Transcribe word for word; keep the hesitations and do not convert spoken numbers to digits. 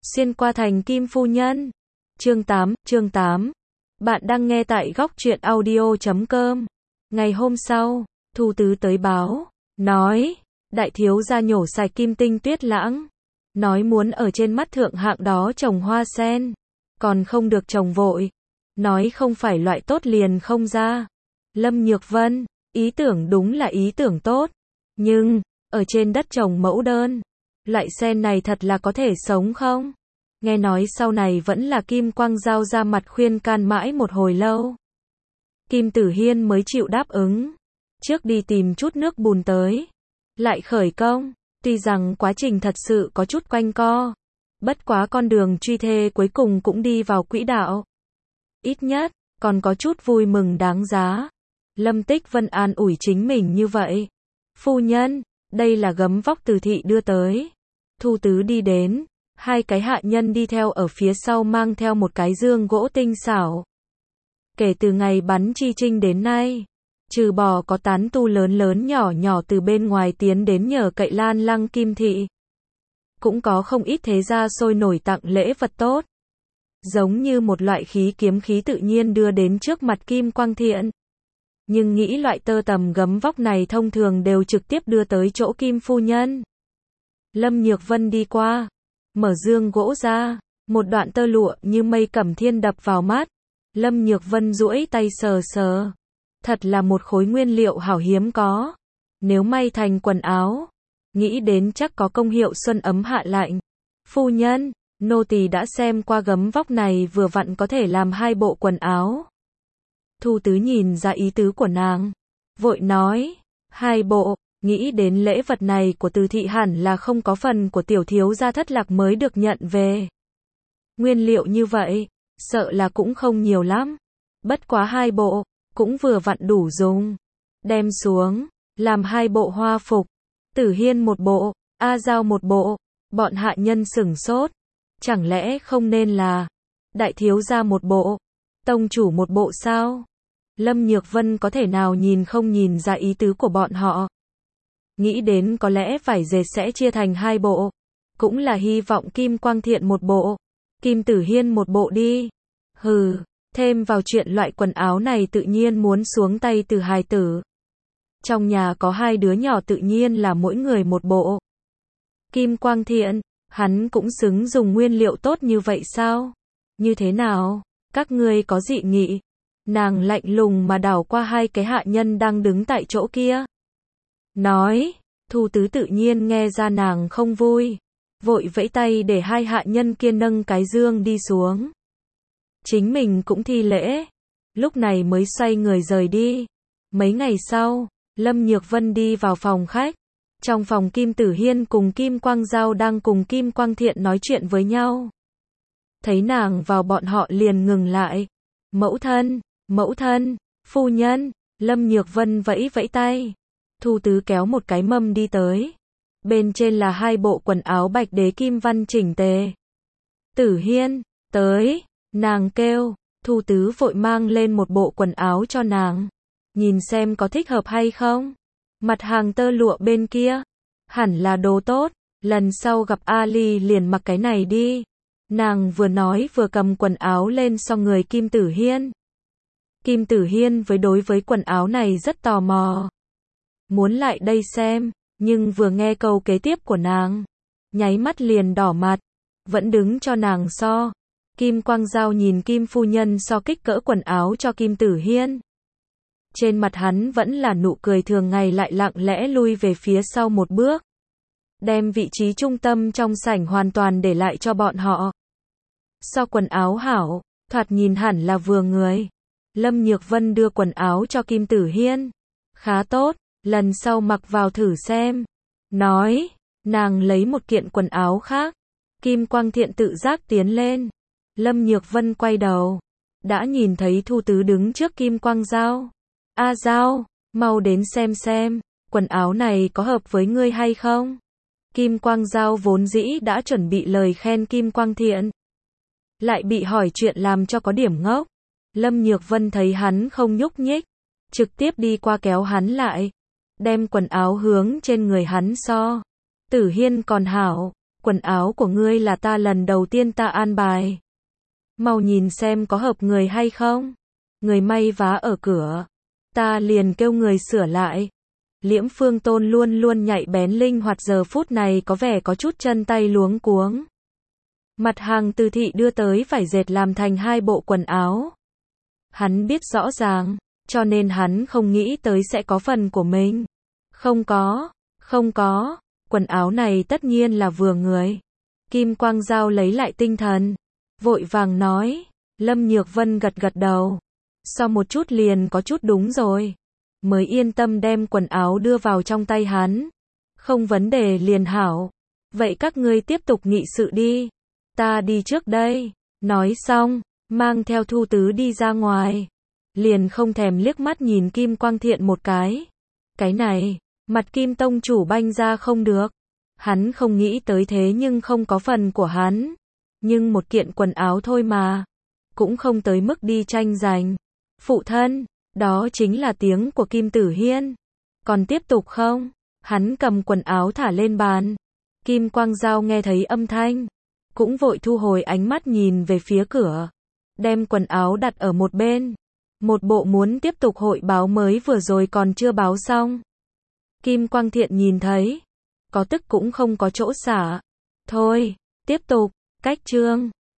Xuyên qua thành Kim phu nhân. Chương tám, chương tám. Bạn đang nghe tại góc truyện audio chấm com. Ngày hôm sau, Thu Tứ tới báo, nói, đại thiếu gia nhổ sạch kim tinh tuyết lãng. Nói muốn ở trên mắt thượng hạng đó trồng hoa sen. Còn không được trồng vội. Nói không phải loại tốt liền không ra. Lâm Nhược Vân, ý tưởng đúng là ý tưởng tốt. Nhưng, ở trên đất trồng mẫu đơn, loại sen này thật là có thể sống không? Nghe nói sau này vẫn là Kim Quang Giao ra mặt khuyên can mãi một hồi lâu. Kim Tử Hiên mới chịu đáp ứng. Trước đi tìm chút nước bùn tới. Lại khởi công. Tuy rằng quá trình thật sự có chút quanh co. Bất quá con đường truy thê cuối cùng cũng đi vào quỹ đạo. Ít nhất, còn có chút vui mừng đáng giá. Lâm Tích Vân an ủi chính mình như vậy. Phu nhân, đây là gấm vóc từ thị đưa tới. Thu Tứ đi đến. Hai cái hạ nhân đi theo ở phía sau mang theo một cái dương gỗ tinh xảo. Kể từ ngày bắn chi trinh đến nay, trừ bỏ có tán tu lớn lớn nhỏ nhỏ từ bên ngoài tiến đến nhờ cậy Lan Lăng Kim thị, cũng có không ít thế gia sôi nổi tặng lễ vật tốt. Giống như một loại khí kiếm khí tự nhiên đưa đến trước mặt Kim Quang Thiện. Nhưng nghĩ loại tơ tầm gấm vóc này thông thường đều trực tiếp đưa tới chỗ Kim phu nhân. Lâm Nhược Vân đi qua, mở dương gỗ ra, một đoạn tơ lụa như mây cẩm thiên đập vào mắt. Lâm Nhược Vân duỗi tay sờ sờ. Thật là một khối nguyên liệu hảo hiếm có. Nếu may thành quần áo, nghĩ đến chắc có công hiệu xuân ấm hạ lạnh. Phu nhân, nô tỳ đã xem qua gấm vóc này vừa vặn có thể làm hai bộ quần áo. Thu Tứ nhìn ra ý tứ của nàng, vội nói, hai bộ, nghĩ đến lễ vật này của Từ thị hẳn là không có phần của tiểu thiếu gia Thất Lạc mới được nhận về. Nguyên liệu như vậy, sợ là cũng không nhiều lắm. Bất quá hai bộ, cũng vừa vặn đủ dùng. Đem xuống, làm hai bộ hoa phục. Tử Hiên một bộ, A Giao một bộ. Bọn hạ nhân sửng sốt. Chẳng lẽ không nên là đại thiếu gia một bộ, tông chủ một bộ sao? Lâm Nhược Vân có thể nào nhìn không nhìn ra ý tứ của bọn họ. Nghĩ đến có lẽ vải dệt sẽ chia thành hai bộ. Cũng là hy vọng Kim Quang Thiện một bộ, Kim Tử Hiên một bộ đi. Hừ, thêm vào chuyện loại quần áo này tự nhiên muốn xuống tay từ hài tử. Trong nhà có hai đứa nhỏ tự nhiên là mỗi người một bộ. Kim Quang Thiện, hắn cũng xứng dùng nguyên liệu tốt như vậy sao? Như thế nào? Các ngươi có dị nghị? Nàng lạnh lùng mà đảo qua hai cái hạ nhân đang đứng tại chỗ kia. Nói, Thu Tứ tự nhiên nghe ra nàng không vui. Vội vẫy tay để hai hạ nhân kia nâng cái dương đi xuống. Chính mình cũng thi lễ. Lúc này mới xoay người rời đi. Mấy ngày sau, Lâm Nhược Vân đi vào phòng khách. Trong phòng Kim Tử Hiên cùng Kim Quang Giao đang cùng Kim Quang Thiện nói chuyện với nhau. Thấy nàng vào bọn họ liền ngừng lại. Mẫu thân, mẫu thân, phu nhân. Lâm Nhược Vân vẫy vẫy tay. Thu Tứ kéo một cái mâm đi tới. Bên trên là hai bộ quần áo bạch đế kim văn chỉnh tề. Tử Hiên, tới. Nàng kêu. Thu Tứ vội mang lên một bộ quần áo cho nàng. Nhìn xem có thích hợp hay không. Mặt hàng tơ lụa bên kia, hẳn là đồ tốt. Lần sau gặp Ali liền mặc cái này đi. Nàng vừa nói vừa cầm quần áo lên so người Kim Tử Hiên. Kim Tử Hiên với đối với quần áo này rất tò mò. Muốn lại đây xem, nhưng vừa nghe câu kế tiếp của nàng, nháy mắt liền đỏ mặt. Vẫn đứng cho nàng so. Kim Quang Giao nhìn Kim phu nhân so kích cỡ quần áo cho Kim Tử Hiên. Trên mặt hắn vẫn là nụ cười thường ngày, lại lặng lẽ lui về phía sau một bước. Đem vị trí trung tâm trong sảnh hoàn toàn để lại cho bọn họ. So quần áo hảo, thoạt nhìn hẳn là vừa người. Lâm Nhược Vân đưa quần áo cho Kim Tử Hiên. Khá tốt, lần sau mặc vào thử xem. Nói, nàng lấy một kiện quần áo khác. Kim Quang Thiện tự giác tiến lên. Lâm Nhược Vân quay đầu. Đã nhìn thấy Thu Tứ đứng trước Kim Quang Giao. A Giao, mau đến xem xem, quần áo này có hợp với ngươi hay không? Kim Quang Giao vốn dĩ đã chuẩn bị lời khen Kim Quang Thiện. Lại bị hỏi chuyện làm cho có điểm ngốc. Lâm Nhược Vân thấy hắn không nhúc nhích. Trực tiếp đi qua kéo hắn lại. Đem quần áo hướng trên người hắn so. Tử Hiên còn hảo. quần áo của ngươi là ta lần đầu tiên ta an bài. Mau nhìn xem có hợp người hay không. Người may vá ở cửa. Ta liền kêu người sửa lại. Liễm Phương Tôn luôn luôn nhạy bén linh hoạt giờ phút này có vẻ có chút chân tay luống cuống. Mặt hàng từ thị đưa tới vải dệt làm thành hai bộ quần áo. Hắn biết rõ ràng, cho nên hắn không nghĩ tới sẽ có phần của mình. Không có, không có, quần áo này tất nhiên là vừa người. Kim Quang Giao lấy lại tinh thần, vội vàng nói. Lâm Nhược Vân gật gật đầu. Sau một chút liền có chút đúng rồi. Mới yên tâm đem quần áo đưa vào trong tay hắn. Không vấn đề liền hảo. Vậy các ngươi tiếp tục nghị sự đi. Ta đi trước đây. Nói xong, mang theo Thu Tứ đi ra ngoài. Liền không thèm liếc mắt nhìn Kim Quang Thiện một cái. Cái này, mặt Kim Tông chủ banh ra không được. Hắn không nghĩ tới thế nhưng không có phần của hắn. Nhưng một kiện quần áo thôi mà. Cũng không tới mức đi tranh giành. Phụ thân, đó chính là tiếng của Kim Tử Hiên. Còn tiếp tục không? Hắn cầm quần áo thả lên bàn. Kim Quang Giao nghe thấy âm thanh. Cũng vội thu hồi ánh mắt nhìn về phía cửa. Đem quần áo đặt ở một bên. Một bộ muốn tiếp tục hội báo mới vừa rồi còn chưa báo xong. Kim Quang Thiện nhìn thấy. Có tức cũng không có chỗ xả. Thôi, tiếp tục, cách chương.